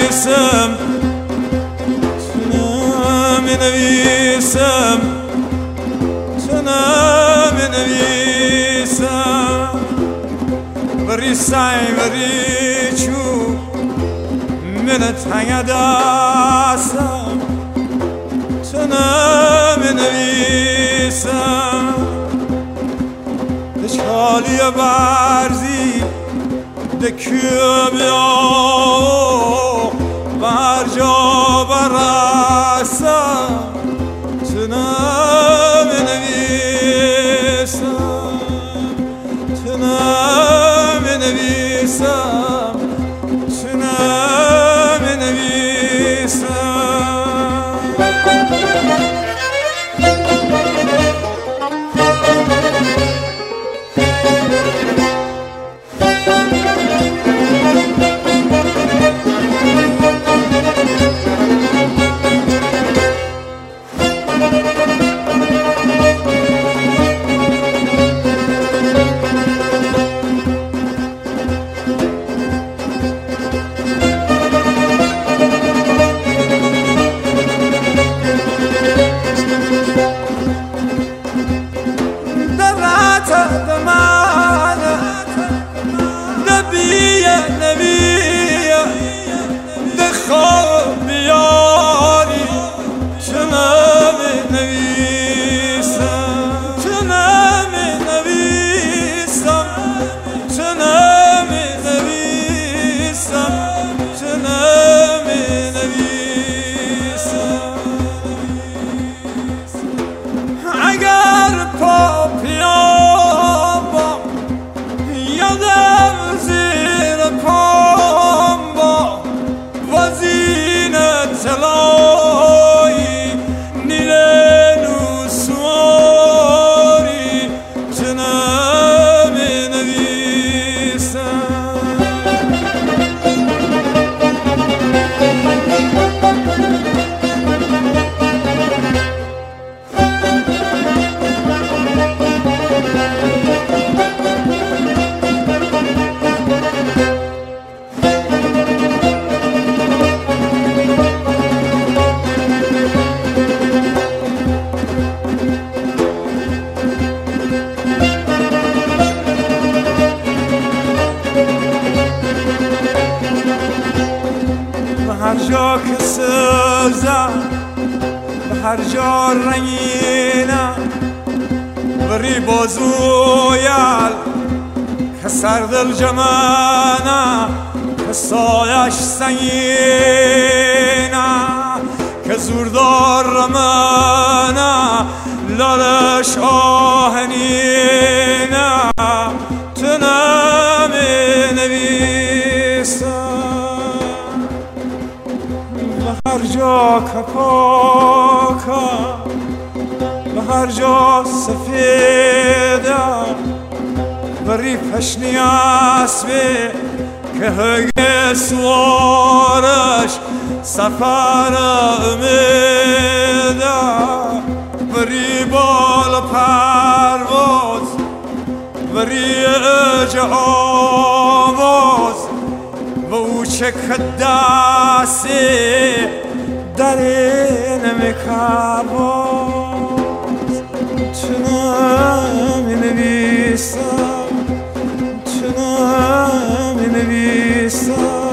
بری سعی بری چو من تنگ دستم تنم نویسم دشالی برزی دکیو بیا بر جا برسم تنم نویسم تنم نویسم تنم نویسم هر جا که سبزم به هر جا رنگینم بری بازویل که سردل جمانه که سایش سنگینه که زوردار رمانه لالش آهنینه تنم نویسم هر جا کپاکم به هر جا سفیدم بری پشنی اسبی که هگه سوارش سفر امیدم بری بال پرواز بری اج آواز و او چه کداسی در نمیکاواز تنم نویسم تنم نویسم